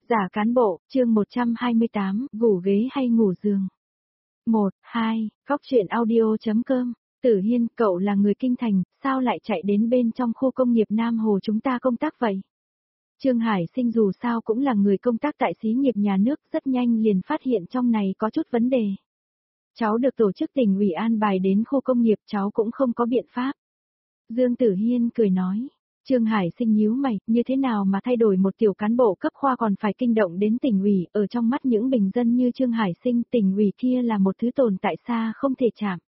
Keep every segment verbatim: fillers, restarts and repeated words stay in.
Giả cán bộ, chương một trăm hai mươi tám, ngủ ghế hay ngủ giường. một, hai, góc truyện audio.com, Tử Hiên, cậu là người kinh thành, sao lại chạy đến bên trong khu công nghiệp Nam Hồ chúng ta công tác vậy? Trương Hải Sinh dù sao cũng là người công tác tại xí nghiệp nhà nước, rất nhanh liền phát hiện trong này có chút vấn đề. Cháu được tổ chức tỉnh ủy an bài đến khu công nghiệp, cháu cũng không có biện pháp. Dương Tử Hiên cười nói. Trương Hải Sinh nhíu mày, như thế nào mà thay đổi một tiểu cán bộ cấp khoa còn phải kinh động đến tỉnh ủy, ở trong mắt những bình dân như Trương Hải Sinh, tỉnh ủy kia là một thứ tồn tại xa không thể chạm.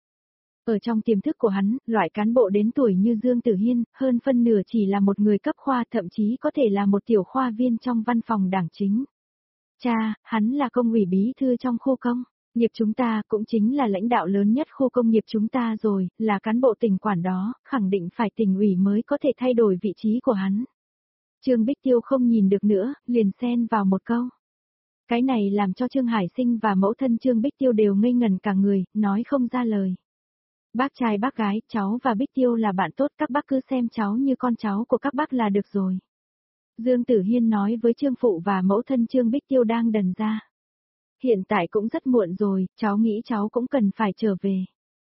Ở trong tiềm thức của hắn, loại cán bộ đến tuổi như Dương Tử Hiên, hơn phân nửa chỉ là một người cấp khoa, thậm chí có thể là một tiểu khoa viên trong văn phòng đảng chính. Cha, hắn là công ủy bí thư trong khu công nghiệp chúng ta, cũng chính là lãnh đạo lớn nhất khu công nghiệp chúng ta rồi, là cán bộ tỉnh quản đó, khẳng định phải tỉnh ủy mới có thể thay đổi vị trí của hắn. Trương Bích Tiêu không nhìn được nữa, liền xen vào một câu. Cái này làm cho Trương Hải Sinh và mẫu thân Trương Bích Tiêu đều ngây ngẩn cả người, nói không ra lời. Bác trai bác gái, cháu và Bích Tiêu là bạn tốt, các bác cứ xem cháu như con cháu của các bác là được rồi. Dương Tử Hiên nói với Trương Phụ và mẫu thân Trương Bích Tiêu đang đần ra. Hiện tại cũng rất muộn rồi, cháu nghĩ cháu cũng cần phải trở về.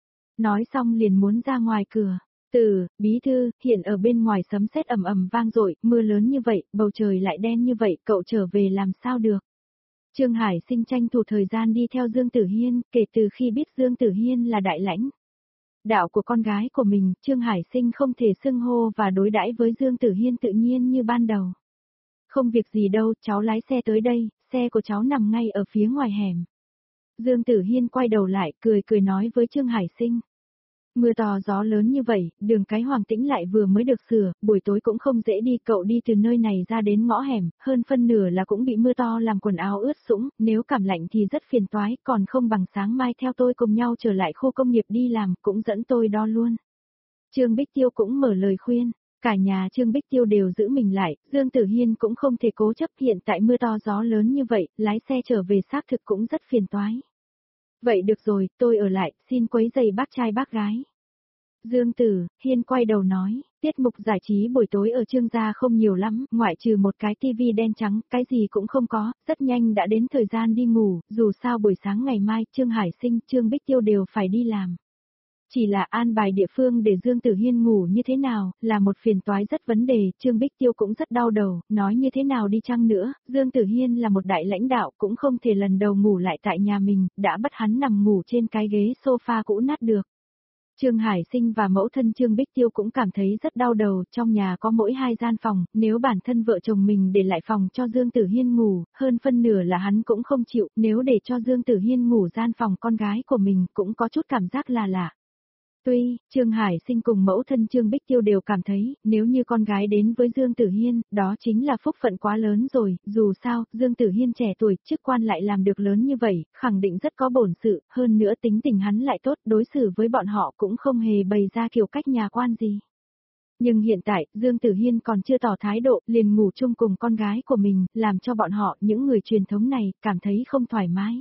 Nói xong liền muốn ra ngoài cửa. Từ, bí thư, hiện ở bên ngoài sấm sét ầm ầm vang dội, mưa lớn như vậy, bầu trời lại đen như vậy, cậu trở về làm sao được. Trương Hải Sinh tranh thủ thời gian đi theo Dương Tử Hiên, kể từ khi biết Dương Tử Hiên là đại lãnh đạo của con gái của mình, Trương Hải Sinh không thể xưng hô và đối đãi với Dương Tử Hiên tự nhiên như ban đầu. Không việc gì đâu, cháu lái xe tới đây, xe của cháu nằm ngay ở phía ngoài hẻm. Dương Tử Hiên quay đầu lại, cười cười nói với Trương Hải Sinh. Mưa to gió lớn như vậy, đường cái Hoàng Tĩnh lại vừa mới được sửa, buổi tối cũng không dễ đi, cậu đi từ nơi này ra đến ngõ hẻm, hơn phân nửa là cũng bị mưa to làm quần áo ướt sũng, nếu cảm lạnh thì rất phiền toái, còn không bằng sáng mai theo tôi cùng nhau trở lại khu công nghiệp đi làm, cũng dẫn tôi đó luôn. Trương Bích Tiêu cũng mở lời khuyên. Cả nhà Trương Bích Tiêu đều giữ mình lại, Dương Tử Hiên cũng không thể cố chấp, hiện tại mưa to gió lớn như vậy, lái xe trở về xác thực cũng rất phiền toái. Vậy được rồi, tôi ở lại, xin quấy giày bác trai bác gái. Dương Tử Hiên quay đầu nói, tiết mục giải trí buổi tối ở Trương gia không nhiều lắm, ngoại trừ một cái tivi đen trắng, cái gì cũng không có, rất nhanh đã đến thời gian đi ngủ, dù sao buổi sáng ngày mai Trương Hải Sinh, Trương Bích Tiêu đều phải đi làm. Chỉ là an bài địa phương để Dương Tử Hiên ngủ như thế nào, là một phiền toái rất vấn đề, Trương Bích Tiêu cũng rất đau đầu, nói như thế nào đi chăng nữa, Dương Tử Hiên là một đại lãnh đạo, cũng không thể lần đầu ngủ lại tại nhà mình, đã bắt hắn nằm ngủ trên cái ghế sofa cũ nát được. Trương Hải Sinh và mẫu thân Trương Bích Tiêu cũng cảm thấy rất đau đầu, trong nhà có mỗi hai gian phòng, nếu bản thân vợ chồng mình để lại phòng cho Dương Tử Hiên ngủ, hơn phân nửa là hắn cũng không chịu, nếu để cho Dương Tử Hiên ngủ gian phòng con gái của mình cũng có chút cảm giác là lạ. Tuy, Trương Hải Sinh cùng mẫu thân Trương Bích Tiêu đều cảm thấy, nếu như con gái đến với Dương Tử Hiên, đó chính là phúc phận quá lớn rồi, dù sao, Dương Tử Hiên trẻ tuổi, chức quan lại làm được lớn như vậy, khẳng định rất có bổn sự, hơn nữa tính tình hắn lại tốt, đối xử với bọn họ cũng không hề bày ra kiểu cách nhà quan gì. Nhưng hiện tại, Dương Tử Hiên còn chưa tỏ thái độ, liền ngủ chung cùng con gái của mình, làm cho bọn họ, những người truyền thống này, cảm thấy không thoải mái.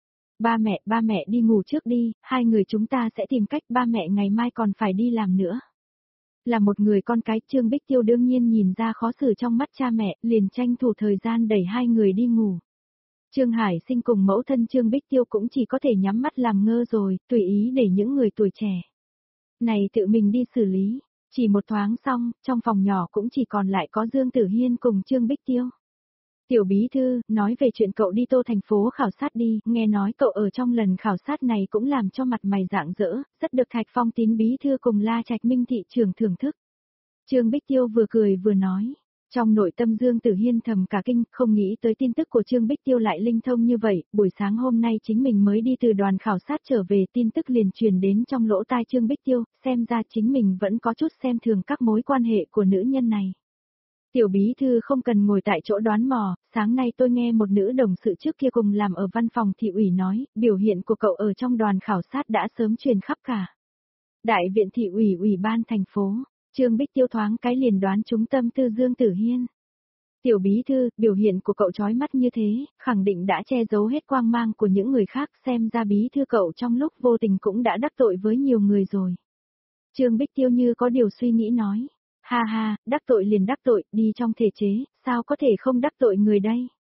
Ba mẹ, ba mẹ đi ngủ trước đi, hai người chúng ta sẽ tìm cách, ba mẹ ngày mai còn phải đi làm nữa. Là một người con cái, Trương Bích Tiêu đương nhiên nhìn ra khó xử trong mắt cha mẹ, liền tranh thủ thời gian đẩy hai người đi ngủ. Trương Hải Sinh cùng mẫu thân Trương Bích Tiêu cũng chỉ có thể nhắm mắt làm ngơ rồi, tùy ý để những người tuổi trẻ này tự mình đi xử lý. Chỉ một thoáng xong, trong phòng nhỏ cũng chỉ còn lại có Dương Tử Hiên cùng Trương Bích Tiêu. Tiểu bí thư, nói về chuyện cậu đi Tô thành phố khảo sát đi, nghe nói cậu ở trong lần khảo sát này cũng làm cho mặt mày rạng rỡ, rất được Thạch Phong Tín bí thư cùng La Trạch Minh thị trưởng thưởng thức. Trương Bích Tiêu vừa cười vừa nói, trong nội tâm Dương Tử Hiên thầm cả kinh, không nghĩ tới tin tức của Trương Bích Tiêu lại linh thông như vậy, buổi sáng hôm nay chính mình mới đi từ đoàn khảo sát trở về, tin tức liền truyền đến trong lỗ tai Trương Bích Tiêu, xem ra chính mình vẫn có chút xem thường các mối quan hệ của nữ nhân này. Tiểu bí thư không cần ngồi tại chỗ đoán mò, sáng nay tôi nghe một nữ đồng sự trước kia cùng làm ở văn phòng thị ủy nói, biểu hiện của cậu ở trong đoàn khảo sát đã sớm truyền khắp cả đại viện thị ủy ủy ban thành phố. Trương Bích Tiêu thoáng cái liền đoán trúng tâm tư Dương Tử Hiên. Tiểu bí thư, biểu hiện của cậu chói mắt như thế, khẳng định đã che giấu hết quang mang của những người khác, xem ra bí thư cậu trong lúc vô tình cũng đã đắc tội với nhiều người rồi. Trương Bích Tiêu như có điều suy nghĩ nói. Ha ha, đắc tội liền đắc tội, đi trong thể chế, sao có thể không đắc tội người đây?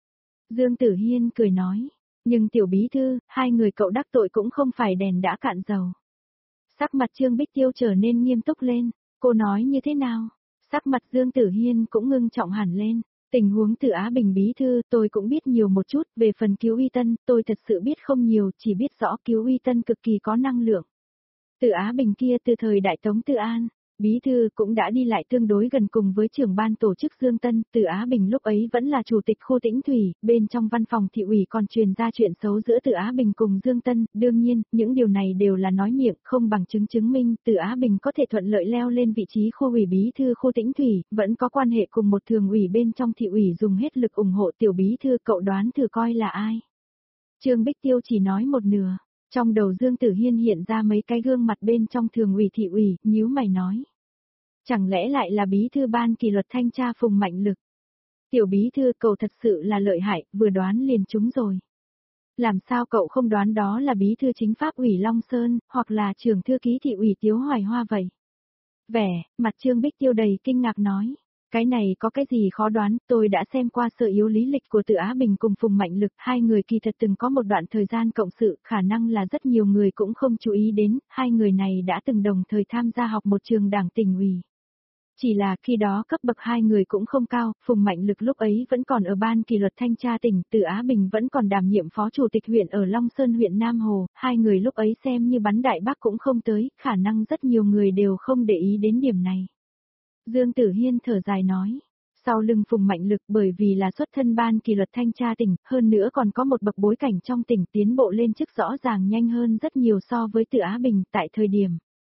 Dương Tử Hiên cười nói. Nhưng tiểu bí thư, hai người cậu đắc tội cũng không phải đèn đã cạn dầu. Sắc mặt Trương Bích Tiêu trở nên nghiêm túc lên. Cô nói như thế nào? Sắc mặt Dương Tử Hiên cũng ngưng trọng hẳn lên. Tình huống Từ Á Bình bí thư tôi cũng biết nhiều một chút, về phần Cứu Uy Tân, tôi thật sự biết không nhiều, chỉ biết rõ Cứu Uy Tân cực kỳ có năng lượng. Từ Á Bình kia từ thời Đại Tống Tư An, bí thư cũng đã đi lại tương đối gần cùng với trưởng ban tổ chức Dương Tân, Từ Á Bình lúc ấy vẫn là chủ tịch khu Tĩnh Thủy, bên trong văn phòng thị ủy còn truyền ra chuyện xấu giữa Từ Á Bình cùng Dương Tân, đương nhiên, những điều này đều là nói miệng, không bằng chứng chứng minh, Từ Á Bình có thể thuận lợi leo lên vị trí khu ủy bí thư khu Tĩnh Thủy, vẫn có quan hệ cùng một thường ủy bên trong thị ủy dùng hết lực ủng hộ tiểu bí thư, cậu đoán thử coi là ai? Trương Bích Tiêu chỉ nói một nửa. Trong đầu Dương Tử Hiên hiện ra mấy cái gương mặt bên trong thường ủy thị ủy, nhíu mày nói. Chẳng lẽ lại là bí thư ban kỷ luật thanh tra Phùng Mạnh Lực? Tiểu bí thư cậu thật sự là lợi hại, vừa đoán liền trúng rồi. Làm sao cậu không đoán đó là bí thư chính pháp ủy Long Sơn, hoặc là trưởng thư ký thị ủy Tiếu Hoài Hoa vậy? Vẻ, mặt Trương Bích Tiêu đầy kinh ngạc nói. Cái này có cái gì khó đoán, tôi đã xem qua sơ yếu lý lịch của Từ Á Bình cùng Phùng Mạnh Lực, hai người kỳ thật từng có một đoạn thời gian cộng sự, khả năng là rất nhiều người cũng không chú ý đến, hai người này đã từng đồng thời tham gia học một trường đảng tỉnh ủy. Chỉ là khi đó cấp bậc hai người cũng không cao, Phùng Mạnh Lực lúc ấy vẫn còn ở ban kỷ luật thanh tra tỉnh, Từ Á Bình vẫn còn đảm nhiệm phó chủ tịch huyện ở Long Sơn huyện Nam Hồ, hai người lúc ấy xem như bắn đại bác cũng không tới, khả năng rất nhiều người đều không để ý đến điểm này. Dương Tử Hiên thở dài nói, sau lưng Phùng Mạnh Lực bởi vì là xuất thân ban kỷ luật thanh tra tỉnh, hơn nữa còn có một bậc bối cảnh trong tỉnh tiến bộ lên chức rõ ràng nhanh hơn rất nhiều so với Từ Á Bình tại thời điểm.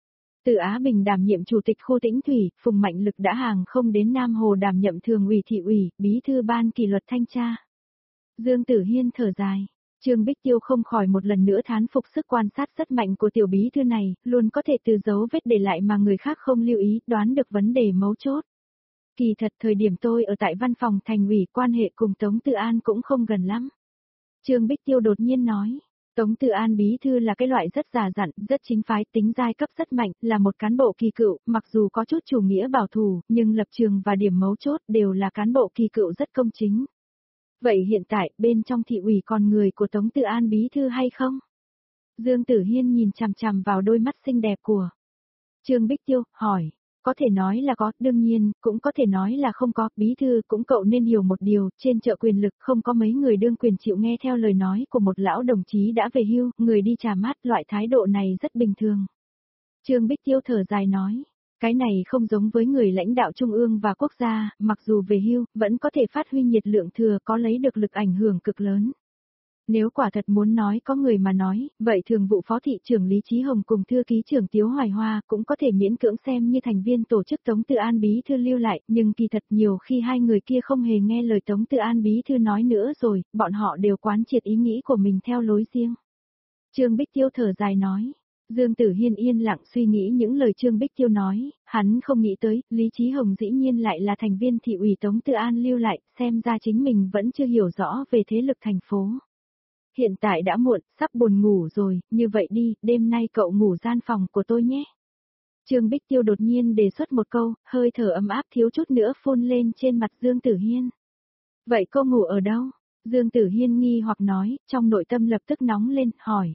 Từ Á Bình đảm nhiệm chủ tịch khu Tĩnh Thủy, Phùng Mạnh Lực đã hàng không đến Nam Hồ đảm nhiệm thường ủy thị ủy, bí thư ban kỷ luật thanh tra. Dương Tử Hiên thở dài. Trương Bích Tiêu không khỏi một lần nữa thán phục sức quan sát rất mạnh của tiểu bí thư này, luôn có thể từ dấu vết để lại mà người khác không lưu ý, đoán được vấn đề mấu chốt. Kỳ thật thời điểm tôi ở tại văn phòng thành ủy, quan hệ cùng Tống Tự An cũng không gần lắm. Trương Bích Tiêu đột nhiên nói, Tống Tự An bí thư là cái loại rất già dặn, rất chính phái, tính giai cấp rất mạnh, là một cán bộ kỳ cựu, mặc dù có chút chủ nghĩa bảo thủ, nhưng lập trường và điểm mấu chốt đều là cán bộ kỳ cựu rất công chính. Vậy hiện tại, bên trong thị ủy còn người của Tống Tự An bí thư hay không? Dương Tử Hiên nhìn chằm chằm vào đôi mắt xinh đẹp của Trương Bích Tiêu, hỏi, có thể nói là có, đương nhiên, cũng có thể nói là không có, bí thư cũng cậu nên hiểu một điều, trên chợ quyền lực không có mấy người đương quyền chịu nghe theo lời nói của một lão đồng chí đã về hưu, người đi trà mát, loại thái độ này rất bình thường. Trương Bích Tiêu thở dài nói. Cái này không giống với người lãnh đạo trung ương và quốc gia, mặc dù về hưu, vẫn có thể phát huy nhiệt lượng thừa, có lấy được lực ảnh hưởng cực lớn. Nếu quả thật muốn nói có người mà nói, vậy thường vụ phó thị trưởng Lý Chí Hồng cùng thư ký trưởng Tiếu Hoài Hoa cũng có thể miễn cưỡng xem như thành viên tổ chức Tống Tự An bí thư lưu lại, nhưng kỳ thật nhiều khi hai người kia không hề nghe lời Tống Tự An bí thư nói nữa rồi, bọn họ đều quán triệt ý nghĩ của mình theo lối riêng. Trương Bích Tiêu thở dài nói. Dương Tử Hiên yên lặng suy nghĩ những lời Trương Bích Tiêu nói, hắn không nghĩ tới, Lý Chí Hồng dĩ nhiên lại là thành viên thị ủy Tống Tự An lưu lại, xem ra chính mình vẫn chưa hiểu rõ về thế lực thành phố. Hiện tại đã muộn, sắp buồn ngủ rồi, như vậy đi, đêm nay cậu ngủ gian phòng của tôi nhé. Trương Bích Tiêu đột nhiên đề xuất một câu, hơi thở ấm áp thiếu chút nữa phun lên trên mặt Dương Tử Hiên. Vậy cô ngủ ở đâu? Dương Tử Hiên nghi hoặc nói, trong nội tâm lập tức nóng lên, hỏi.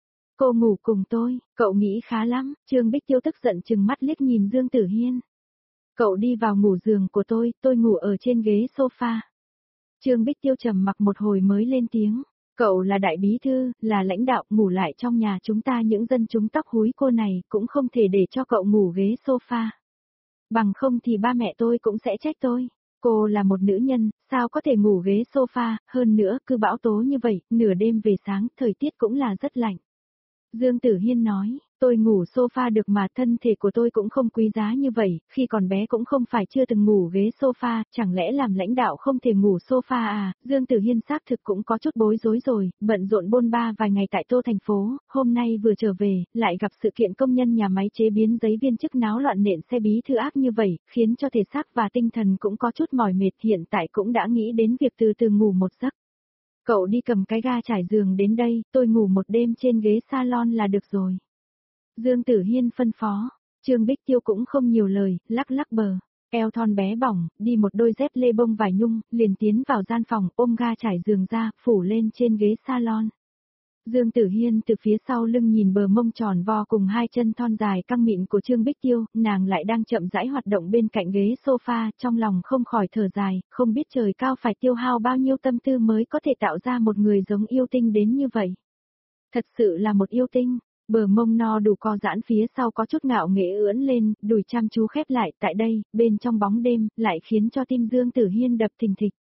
Cô ngủ cùng tôi, cậu nghĩ khá lắm, Trương Bích Tiêu tức giận chừng mắt liếc nhìn Dương Tử Hiên. Cậu đi vào ngủ giường của tôi, tôi ngủ ở trên ghế sofa. Trương Bích Tiêu trầm mặc một hồi mới lên tiếng. Cậu là đại bí thư, là lãnh đạo, ngủ lại trong nhà chúng ta những dân chúng tóc húi cô này, cũng không thể để cho cậu ngủ ghế sofa. Bằng không thì ba mẹ tôi cũng sẽ trách tôi. Cô là một nữ nhân, sao có thể ngủ ghế sofa, hơn nữa cứ bão tố như vậy, nửa đêm về sáng, thời tiết cũng là rất lạnh. Dương Tử Hiên nói, tôi ngủ sofa được mà thân thể của tôi cũng không quý giá như vậy, khi còn bé cũng không phải chưa từng ngủ ghế sofa, chẳng lẽ làm lãnh đạo không thể ngủ sofa à, Dương Tử Hiên xác thực cũng có chút bối rối rồi, bận rộn bôn ba vài ngày tại Tô thành phố, hôm nay vừa trở về, lại gặp sự kiện công nhân nhà máy chế biến giấy viên chức náo loạn nện xe bí thư ác như vậy, khiến cho thể xác và tinh thần cũng có chút mỏi mệt, hiện tại cũng đã nghĩ đến việc từ từ ngủ một giấc. Cậu đi cầm cái ga trải giường đến đây, tôi ngủ một đêm trên ghế salon là được rồi. Dương Tử Hiên phân phó, Trương Bích Tiêu cũng không nhiều lời, lắc lắc bờ. eo thon bé bỏng, đi một đôi dép lê bông vải nhung, liền tiến vào gian phòng, ôm ga trải giường ra, phủ lên trên ghế salon. Dương Tử Hiên từ phía sau lưng nhìn bờ mông tròn vo cùng hai chân thon dài căng mịn của Trương Bích Tiêu, nàng lại đang chậm rãi hoạt động bên cạnh ghế sofa, trong lòng không khỏi thở dài, không biết trời cao phải tiêu hao bao nhiêu tâm tư mới có thể tạo ra một người giống yêu tinh đến như vậy. Thật sự là một yêu tinh. Bờ mông no đủ co giãn phía sau có chút ngạo nghễ ưỡn lên, đùi chăm chú khép lại tại đây, bên trong bóng đêm, lại khiến cho tim Dương Tử Hiên đập thình thịch.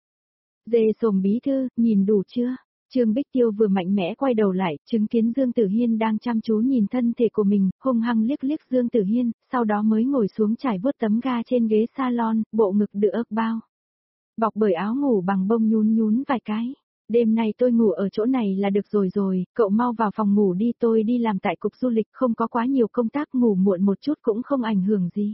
Dê Sồm bí thư, nhìn đủ chưa? Trương Bích Tiêu vừa mạnh mẽ quay đầu lại, chứng kiến Dương Tử Hiên đang chăm chú nhìn thân thể của mình, hung hăng liếc liếc Dương Tử Hiên, sau đó mới ngồi xuống trải vuốt tấm ga trên ghế salon, bộ ngực đựa ức bao. Bọc bởi áo ngủ bằng bông nhún nhún vài cái. Đêm nay tôi ngủ ở chỗ này là được rồi rồi, cậu mau vào phòng ngủ đi, tôi đi làm tại cục du lịch, không có quá nhiều công tác, ngủ muộn một chút cũng không ảnh hưởng gì.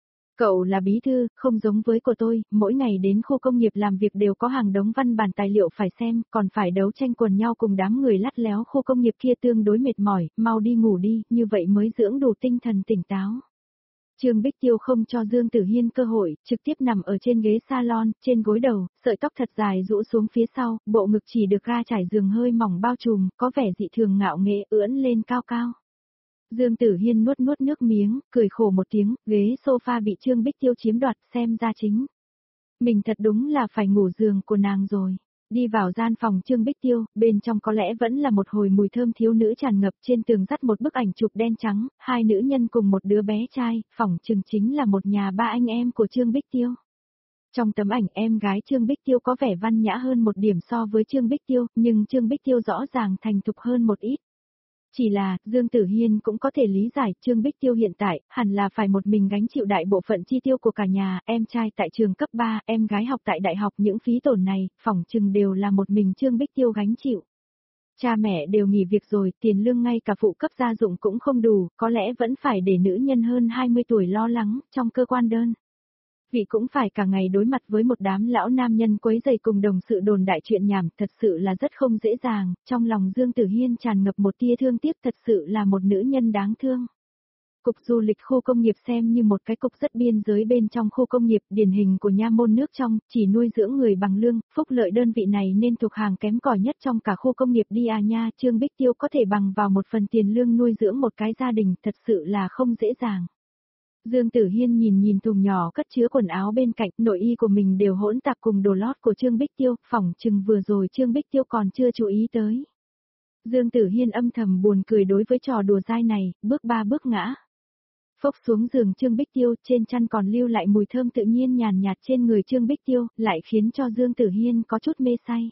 Cậu là bí thư, không giống với của tôi, mỗi ngày đến khu công nghiệp làm việc đều có hàng đống văn bản tài liệu phải xem, còn phải đấu tranh quần nhau cùng đám người lắt léo khu công nghiệp kia tương đối mệt mỏi, mau đi ngủ đi, như vậy mới dưỡng đủ tinh thần tỉnh táo. Trương Bích Tiêu không cho Dương Tử Hiên cơ hội, trực tiếp nằm ở trên ghế salon, trên gối đầu, sợi tóc thật dài rũ xuống phía sau, bộ ngực chỉ được ga trải giường hơi mỏng bao trùm, có vẻ dị thường ngạo nghễ ưỡn lên cao cao. Dương Tử Hiên nuốt nuốt nước miếng, cười khổ một tiếng, ghế sofa bị Trương Bích Tiêu chiếm đoạt, xem ra chính. Mình thật đúng là phải ngủ giường của nàng rồi. Đi vào gian phòng Trương Bích Tiêu, bên trong có lẽ vẫn là một hồi mùi thơm thiếu nữ tràn ngập, trên tường dắt một bức ảnh chụp đen trắng, hai nữ nhân cùng một đứa bé trai, phỏng chừng chính là một nhà ba anh em của Trương Bích Tiêu. Trong tấm ảnh em gái Trương Bích Tiêu có vẻ văn nhã hơn một điểm so với Trương Bích Tiêu, nhưng Trương Bích Tiêu rõ ràng thành thục hơn một ít. Chỉ là, Dương Tử Hiên cũng có thể lý giải, Trương Bích Tiêu hiện tại, hẳn là phải một mình gánh chịu đại bộ phận chi tiêu của cả nhà, em trai tại trường cấp ba, em gái học tại đại học, những phí tổn này, phỏng chừng đều là một mình Trương Bích Tiêu gánh chịu. Cha mẹ đều nghỉ việc rồi, tiền lương ngay cả phụ cấp gia dụng cũng không đủ, có lẽ vẫn phải để nữ nhân hơn hai mươi tuổi lo lắng, trong cơ quan đơn vị cũng phải cả ngày đối mặt với một đám lão nam nhân quấy rầy cùng đồng sự đồn đại chuyện nhảm, thật sự là rất không dễ dàng, trong lòng Dương Tử Hiên tràn ngập một tia thương tiếc, thật sự là một nữ nhân đáng thương. Cục du lịch khu công nghiệp xem như một cái cục rất biên giới bên trong khu công nghiệp, điển hình của nha môn nước trong, chỉ nuôi dưỡng người bằng lương, phúc lợi đơn vị này nên thuộc hàng kém cỏi nhất trong cả khu công nghiệp đi à nha, Trương Bích Tiêu có thể bằng vào một phần tiền lương nuôi dưỡng một cái gia đình, thật sự là không dễ dàng. Dương Tử Hiên nhìn nhìn thùng nhỏ cất chứa quần áo bên cạnh, nội y của mình đều hỗn tạp cùng đồ lót của Trương Bích Tiêu, phỏng chừng vừa rồi Trương Bích Tiêu còn chưa chú ý tới. Dương Tử Hiên âm thầm buồn cười đối với trò đùa dai này, bước ba bước ngã. Phốc xuống giường Trương Bích Tiêu, trên chăn còn lưu lại mùi thơm tự nhiên nhàn nhạt trên người Trương Bích Tiêu, lại khiến cho Dương Tử Hiên có chút mê say.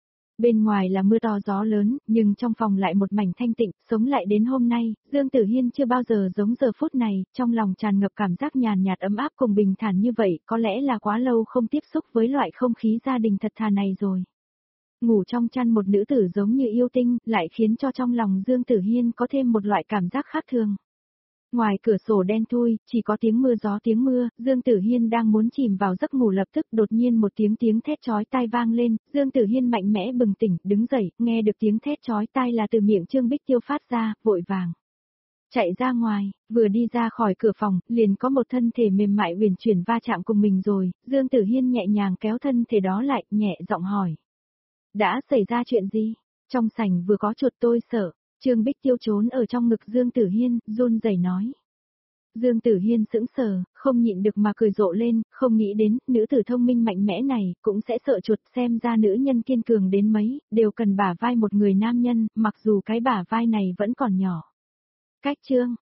Bên ngoài là mưa to gió lớn, nhưng trong phòng lại một mảnh thanh tịnh, sống lại đến hôm nay, Dương Tử Hiên chưa bao giờ giống giờ phút này, trong lòng tràn ngập cảm giác nhàn nhạt ấm áp cùng bình thản như vậy, có lẽ là quá lâu không tiếp xúc với loại không khí gia đình thật thà này rồi. Ngủ trong chăn một nữ tử giống như yêu tinh, lại khiến cho trong lòng Dương Tử Hiên có thêm một loại cảm giác khác thường. Ngoài cửa sổ đen thui, chỉ có tiếng mưa gió tiếng mưa, Dương Tử Hiên đang muốn chìm vào giấc ngủ lập tức đột nhiên một tiếng tiếng thét chói tai vang lên, Dương Tử Hiên mạnh mẽ bừng tỉnh, đứng dậy, nghe được tiếng thét chói tai là từ miệng Trương Bích Tiêu phát ra, vội vàng. Chạy ra ngoài, vừa đi ra khỏi cửa phòng, liền có một thân thể mềm mại uyển chuyển va chạm cùng mình rồi, Dương Tử Hiên nhẹ nhàng kéo thân thể đó lại, nhẹ giọng hỏi. Đã xảy ra chuyện gì? Trong sảnh vừa có chuột tôi sợ. Trương Bích Tiêu trốn ở trong ngực Dương Tử Hiên, run rẩy nói. Dương Tử Hiên sững sờ, không nhịn được mà cười rộ lên, không nghĩ đến, nữ tử thông minh mạnh mẽ này, cũng sẽ sợ chuột, xem ra nữ nhân kiên cường đến mấy, đều cần bả vai một người nam nhân, mặc dù cái bả vai này vẫn còn nhỏ. Cách chương,